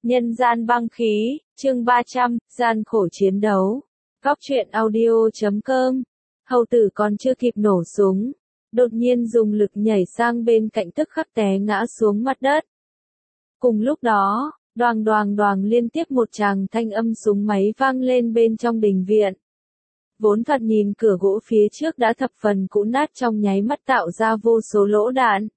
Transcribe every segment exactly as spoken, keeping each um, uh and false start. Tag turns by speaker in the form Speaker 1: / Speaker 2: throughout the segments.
Speaker 1: Nhân gian băng khí, chương ba trăm, gian khổ chiến đấu. Góc truyện audio chấm com. Hầu tử còn chưa kịp nổ súng, đột nhiên dùng lực nhảy sang bên cạnh tức khắc té ngã xuống mặt đất. Cùng lúc đó, đoàng đoàng đoàng liên tiếp một tràng thanh âm súng máy vang lên bên trong đình viện. Vốn thoạt nhìn cửa gỗ phía trước đã thập phần cũ nát trong nháy mắt tạo ra vô số lỗ đạn.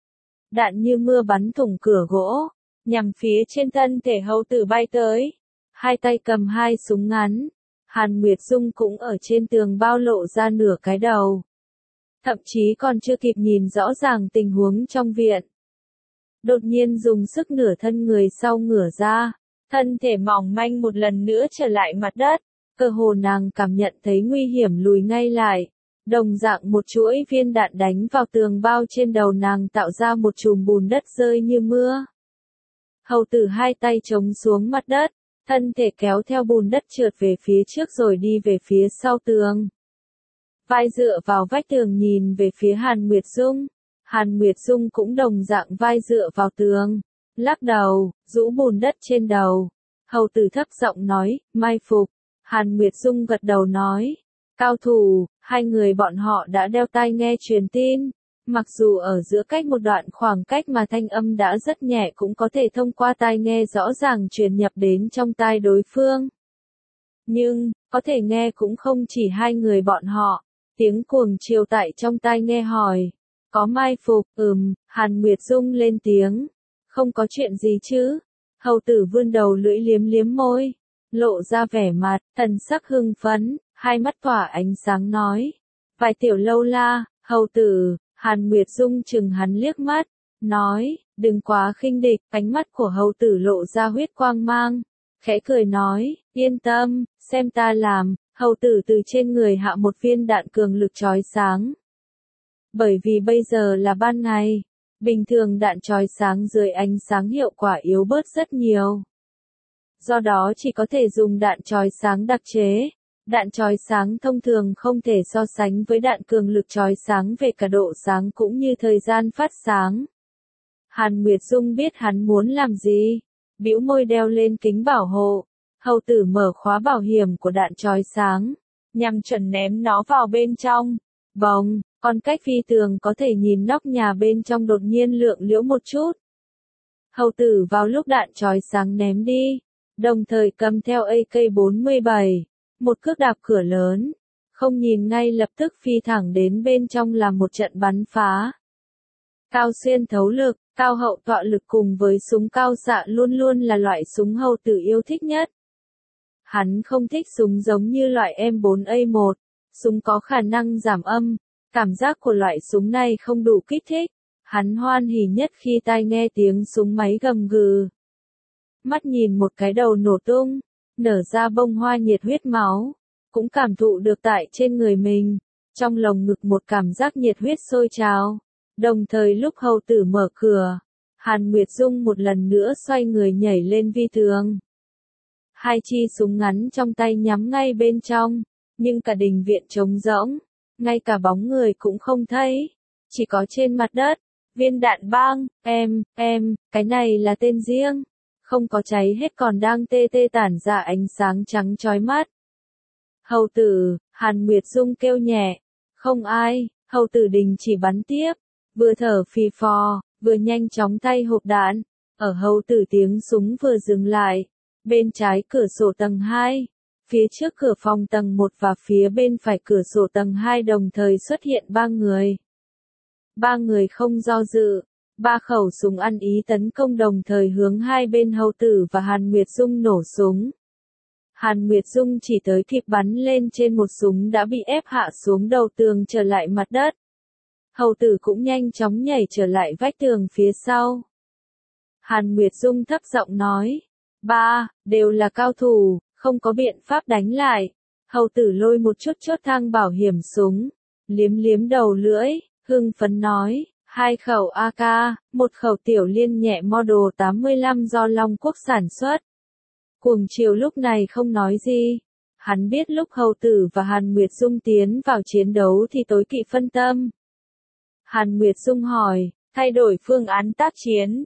Speaker 1: Đạn như mưa bắn thủng cửa gỗ, nhằm phía trên thân thể hầu tử bay tới. Hai tay cầm hai súng ngắn. Hàn Nguyệt Dung cũng ở trên tường bao lộ ra nửa cái đầu. Thậm chí còn chưa kịp nhìn rõ ràng tình huống trong viện. Đột nhiên dùng sức nửa thân người sau ngửa ra, thân thể mỏng manh một lần nữa trở lại mặt đất. Cơ hồ nàng cảm nhận thấy nguy hiểm lùi ngay lại. Đồng dạng một chuỗi viên đạn đánh vào tường bao trên đầu nàng tạo ra một chùm bùn đất rơi như mưa. Hầu tử hai tay chống xuống mặt đất, thân thể kéo theo bùn đất trượt về phía trước rồi đi về phía sau tường. Vai dựa vào vách tường nhìn về phía Hàn Nguyệt Dung. Hàn Nguyệt Dung cũng đồng dạng vai dựa vào tường, lắc đầu, rũ bùn đất trên đầu. Hầu tử thấp giọng nói, mai phục. Hàn Nguyệt Dung gật đầu nói, cao thủ. Hai người bọn họ đã đeo tai nghe truyền tin. Mặc dù ở giữa cách một đoạn khoảng cách mà thanh âm đã rất nhẹ cũng có thể thông qua tai nghe rõ ràng truyền nhập đến trong tai đối phương. Nhưng, có thể nghe cũng không chỉ hai người bọn họ. Tiếng cuồng chiều tại trong tai nghe hỏi. Có mai phục, ừm, Hàn Nguyệt Dung lên tiếng. Không có chuyện gì chứ? Hầu tử vươn đầu lưỡi liếm liếm môi. Lộ ra vẻ mặt, thần sắc hưng phấn, hai mắt tỏa ánh sáng nói. Vài tiểu lâu la, hầu tử. Hàn Nguyệt Dung chừng hắn liếc mắt, nói, đừng quá khinh địch. Ánh mắt của hầu tử lộ ra huyết quang mang, khẽ cười nói, yên tâm, xem ta làm. Hầu tử từ trên người hạ một viên đạn cường lực chói sáng. Bởi vì bây giờ là ban ngày, bình thường đạn chói sáng dưới ánh sáng hiệu quả yếu bớt rất nhiều. Do đó chỉ có thể dùng đạn chói sáng đặc chế. Đạn chói sáng thông thường không thể so sánh với đạn cường lực chói sáng về cả độ sáng cũng như thời gian phát sáng. Hàn Nguyệt Dung biết hắn muốn làm gì, bĩu môi đeo lên kính bảo hộ. Hầu tử mở khóa bảo hiểm của đạn chói sáng, nhằm chuẩn ném nó vào bên trong. Bồng, còn cách phi tường có thể nhìn nóc nhà bên trong đột nhiên lượng liễu một chút. Hầu tử vào lúc đạn chói sáng ném đi, đồng thời cầm theo A K bốn mươi bảy. Một cước đạp cửa lớn, không nhìn ngay lập tức phi thẳng đến bên trong làm một trận bắn phá. Cao xuyên thấu lực, cao hậu tọa lực cùng với súng cao xạ luôn luôn là loại súng hầu tử yêu thích nhất. Hắn không thích súng giống như loại M bốn A một, súng có khả năng giảm âm, cảm giác của loại súng này không đủ kích thích. Hắn hoan hỉ nhất khi tai nghe tiếng súng máy gầm gừ. Mắt nhìn một cái đầu nổ tung, nở ra bông hoa nhiệt huyết máu, cũng cảm thụ được tại trên người mình, trong lồng ngực một cảm giác nhiệt huyết sôi trào. Đồng thời lúc hầu tử mở cửa, Hàn Nguyệt Dung một lần nữa xoay người nhảy lên vi tường. Hai chi súng ngắn trong tay nhắm ngay bên trong, nhưng cả đình viện trống rỗng, ngay cả bóng người cũng không thấy, chỉ có trên mặt đất, viên đạn bang, em, em, cái này là tên riêng. Không có cháy hết còn đang tê tê tản ra ánh sáng trắng chói mắt. Hầu tử, Hàn Nguyệt Dung kêu nhẹ. Không ai, hầu tử đình chỉ bắn tiếp. Vừa thở phì phò, vừa nhanh chóng tay hộp đạn. Ở hầu tử tiếng súng vừa dừng lại. Bên trái cửa sổ tầng hai. Phía trước cửa phòng tầng một và phía bên phải cửa sổ tầng hai đồng thời xuất hiện ba người. Ba người không do dự. Ba khẩu súng ăn ý tấn công đồng thời hướng hai bên hầu tử và Hàn Nguyệt Dung nổ súng. Hàn Nguyệt Dung chỉ tới kịp bắn lên trên một súng đã bị ép hạ xuống đầu tường trở lại mặt đất. Hầu tử cũng nhanh chóng nhảy trở lại vách tường phía sau. Hàn Nguyệt Dung thấp giọng nói, ba, đều là cao thủ, không có biện pháp đánh lại. Hầu tử lôi một chút chốt thang bảo hiểm súng, liếm liếm đầu lưỡi, hưng phấn nói. Hai khẩu A K, một khẩu tiểu liên nhẹ model tám mươi lăm do Long Quốc sản xuất. Cuồng chiều lúc này không nói gì. Hắn biết lúc hầu tử và Hàn Nguyệt Dung tiến vào chiến đấu thì tối kỵ phân tâm. Hàn Nguyệt Dung hỏi, thay đổi phương án tác chiến.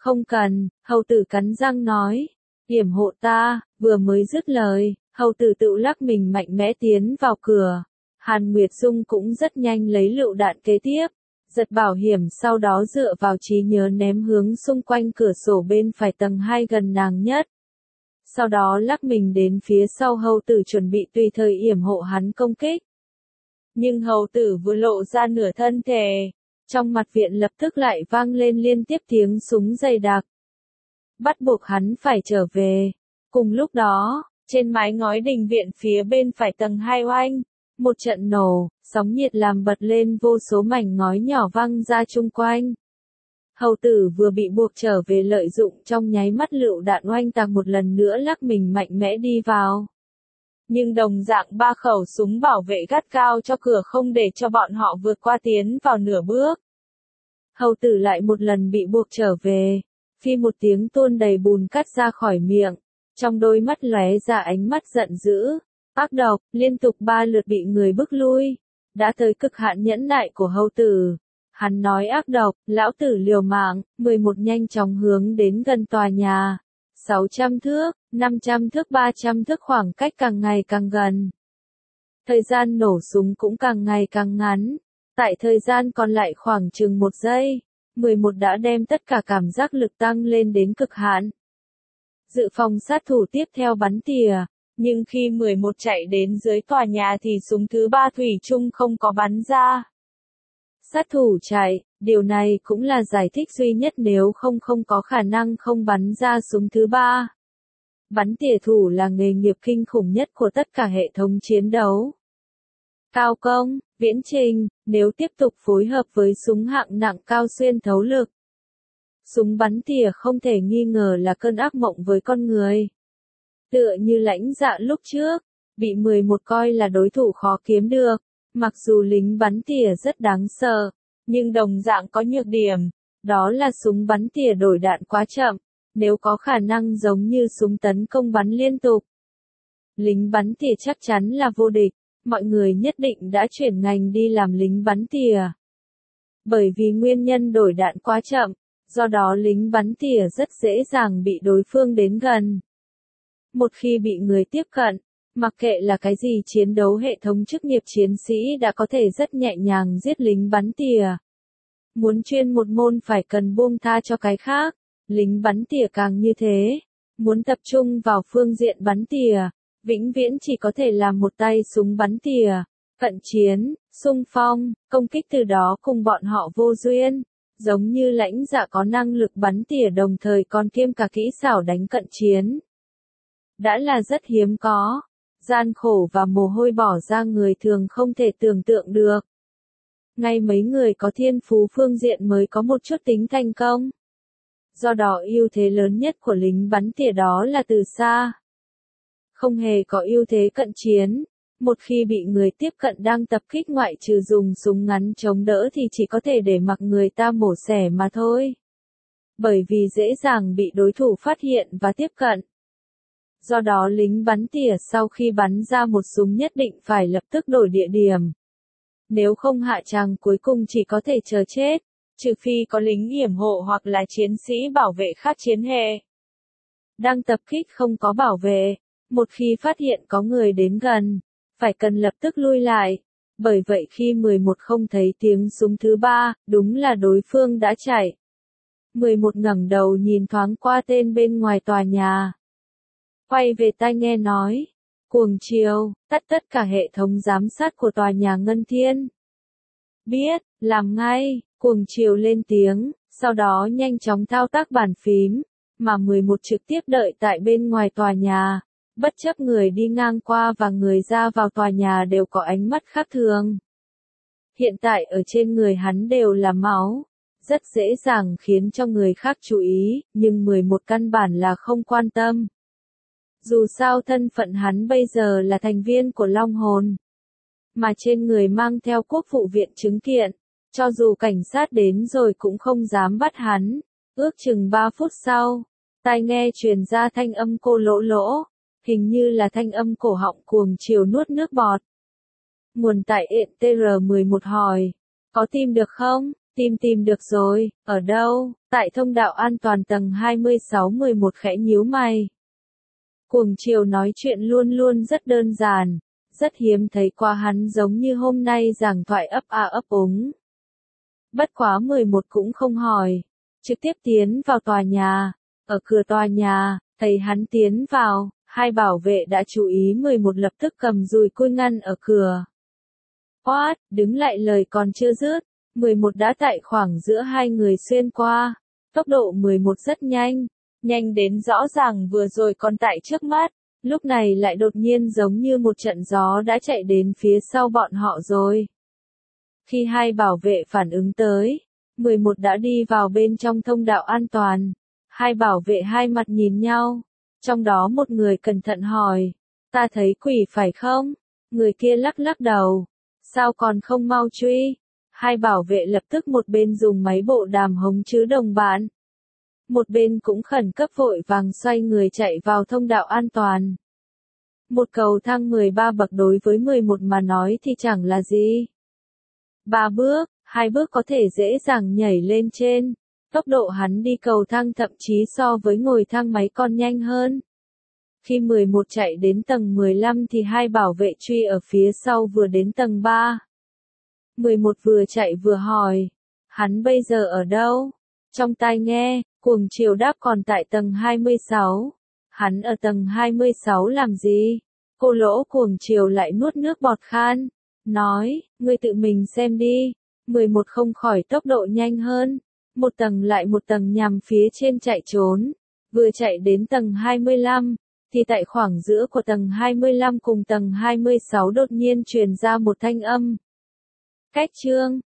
Speaker 1: Không cần, hầu tử cắn răng nói. Yểm hộ ta, vừa mới dứt lời, hầu tử tự lắc mình mạnh mẽ tiến vào cửa. Hàn Nguyệt Dung cũng rất nhanh lấy lựu đạn kế tiếp, giật bảo hiểm sau đó dựa vào trí nhớ ném hướng xung quanh cửa sổ bên phải tầng hai gần nàng nhất. Sau đó lắc mình đến phía sau hầu tử chuẩn bị tùy thời yểm hộ hắn công kích. Nhưng hầu tử vừa lộ ra nửa thân thể, trong mặt viện lập tức lại vang lên liên tiếp tiếng súng dày đặc. Bắt buộc hắn phải trở về. Cùng lúc đó, trên mái ngói đình viện phía bên phải tầng hai oanh, một trận nổ, sóng nhiệt làm bật lên vô số mảnh ngói nhỏ văng ra chung quanh. Hầu tử vừa bị buộc trở về lợi dụng trong nháy mắt lựu đạn oanh tạc một lần nữa lắc mình mạnh mẽ đi vào. Nhưng đồng dạng ba khẩu súng bảo vệ gắt cao cho cửa không để cho bọn họ vượt qua tiến vào nửa bước. Hầu tử lại một lần bị buộc trở về, phi một tiếng tuôn đầy bùn cắt ra khỏi miệng, trong đôi mắt lóe ra ánh mắt giận dữ, ác độc, liên tục ba lượt bị người bức lui, đã tới cực hạn nhẫn nại của hầu tử. Hắn nói ác độc, lão tử liều mạng, mười một nhanh chóng hướng đến gần tòa nhà. sáu trăm thước, năm trăm thước, ba trăm thước, khoảng cách càng ngày càng gần. Thời gian nổ súng cũng càng ngày càng ngắn. Tại thời gian còn lại khoảng chừng một giây, mười một đã đem tất cả cảm giác lực tăng lên đến cực hạn. Dự phòng sát thủ tiếp theo bắn tỉa, nhưng khi mười một chạy đến dưới tòa nhà thì súng thứ ba thủy chung không có bắn ra. Sát thủ chạy, điều này cũng là giải thích duy nhất nếu không không có khả năng không bắn ra súng thứ ba. Bắn tỉa thủ là nghề nghiệp kinh khủng nhất của tất cả hệ thống chiến đấu. Cao công, viễn trình, nếu tiếp tục phối hợp với súng hạng nặng cao xuyên thấu lực. Súng bắn tỉa không thể nghi ngờ là cơn ác mộng với con người. Tựa như Lãnh Dạ lúc trước, bị mười một coi là đối thủ khó kiếm được. Mặc dù lính bắn tỉa rất đáng sợ, nhưng đồng dạng có nhược điểm, đó là súng bắn tỉa đổi đạn quá chậm, nếu có khả năng giống như súng tấn công bắn liên tục. Lính bắn tỉa chắc chắn là vô địch, mọi người nhất định đã chuyển ngành đi làm lính bắn tỉa. Bởi vì nguyên nhân đổi đạn quá chậm, do đó lính bắn tỉa rất dễ dàng bị đối phương đến gần. Một khi bị người tiếp cận, mặc kệ là cái gì chiến đấu hệ thống chức nghiệp chiến sĩ đã có thể rất nhẹ nhàng giết lính bắn tỉa. Muốn chuyên một môn phải cần buông tha cho cái khác, lính bắn tỉa càng như thế. Muốn tập trung vào phương diện bắn tỉa, vĩnh viễn chỉ có thể làm một tay súng bắn tỉa, cận chiến, xung phong, công kích từ đó cùng bọn họ vô duyên. Giống như Lãnh Dạ có năng lực bắn tỉa đồng thời còn kiêm cả kỹ xảo đánh cận chiến. Đã là rất hiếm có. Gian khổ và mồ hôi bỏ ra người thường không thể tưởng tượng được. Ngay mấy người có thiên phú phương diện mới có một chút tính thành công. Do đó ưu thế lớn nhất của lính bắn tỉa đó là từ xa. Không hề có ưu thế cận chiến. Một khi bị người tiếp cận đang tập kích ngoại trừ dùng súng ngắn chống đỡ thì chỉ có thể để mặc người ta mổ xẻ mà thôi. Bởi vì dễ dàng bị đối thủ phát hiện và tiếp cận. Do đó lính bắn tỉa sau khi bắn ra một súng nhất định phải lập tức đổi địa điểm. Nếu không hạ tràng cuối cùng chỉ có thể chờ chết, trừ phi có lính yểm hộ hoặc là chiến sĩ bảo vệ khác chiến hệ. Đang tập kích không có bảo vệ, một khi phát hiện có người đến gần, phải cần lập tức lui lại. Bởi vậy khi mười một không thấy tiếng súng thứ ba, đúng là đối phương đã chạy. mười một ngẩng đầu nhìn thoáng qua tên bên ngoài tòa nhà. Quay về tai nghe nói, cuồng chiều, tắt tất cả hệ thống giám sát của tòa nhà Ngân Thiên. Biết, làm ngay, cuồng chiều lên tiếng, sau đó nhanh chóng thao tác bàn phím, mà mười một trực tiếp đợi tại bên ngoài tòa nhà, bất chấp người đi ngang qua và người ra vào tòa nhà đều có ánh mắt khác thường. Hiện tại ở trên người hắn đều là máu, rất dễ dàng khiến cho người khác chú ý, nhưng mười một căn bản là không quan tâm. Dù sao thân phận hắn bây giờ là thành viên của Long Hồn, mà trên người mang theo quốc vụ viện chứng kiện, cho dù cảnh sát đến rồi cũng không dám bắt hắn. Ước chừng ba phút sau, tai nghe truyền ra thanh âm cô lỗ lỗ, hình như là thanh âm cổ họng cuồng chiều nuốt nước bọt. Nguồn tại ện tê rờ mười một hỏi, có tìm được không? Tìm tìm được rồi, ở đâu? Tại thông đạo an toàn tầng hai mươi sáu mười một khẽ nhíu mày. Cuồng Chiều nói chuyện luôn luôn rất đơn giản, rất hiếm thấy qua hắn giống như hôm nay giảng thoại ấp a ấp úng. Bất quá mười một cũng không hỏi, trực tiếp tiến vào tòa nhà, ở cửa tòa nhà, thấy hắn tiến vào, hai bảo vệ đã chú ý mười một lập tức cầm dùi cui ngăn ở cửa. Oát, đứng lại lời còn chưa dứt, mười một đã tại khoảng giữa hai người xuyên qua, tốc độ mười một rất nhanh, nhanh đến rõ ràng vừa rồi còn tại trước mắt, lúc này lại đột nhiên giống như một trận gió đã chạy đến phía sau bọn họ rồi. Khi hai bảo vệ phản ứng tới, mười một đã đi vào bên trong thông đạo an toàn, hai bảo vệ hai mặt nhìn nhau, trong đó một người cẩn thận hỏi, ta thấy quỷ phải không? Người kia lắc lắc đầu, sao còn không mau truy? Hai bảo vệ lập tức một bên dùng máy bộ đàm hống chứ đồng bạn. Một bên cũng khẩn cấp vội vàng xoay người chạy vào thông đạo an toàn. Một cầu thang mười ba bậc đối với mười một mà nói thì chẳng là gì. Ba bước, hai bước có thể dễ dàng nhảy lên trên. Tốc độ hắn đi cầu thang thậm chí so với ngồi thang máy còn nhanh hơn. Khi mười một chạy đến tầng mười lăm thì hai bảo vệ truy ở phía sau vừa đến tầng ba. mười một vừa chạy vừa hỏi, hắn bây giờ ở đâu? Trong tai nghe, Cuồng Chiều đáp còn tại tầng hai mươi sáu. Hắn ở tầng hai mươi sáu làm gì? Cô lỗ Cuồng Chiều lại nuốt nước bọt khan, nói, ngươi tự mình xem đi. mười một không khỏi tốc độ nhanh hơn, một tầng lại một tầng nhằm phía trên chạy trốn, vừa chạy đến tầng hai mươi lăm, thì tại khoảng giữa của tầng hai mươi lăm cùng tầng hai mươi sáu đột nhiên truyền ra một thanh âm. Cách chương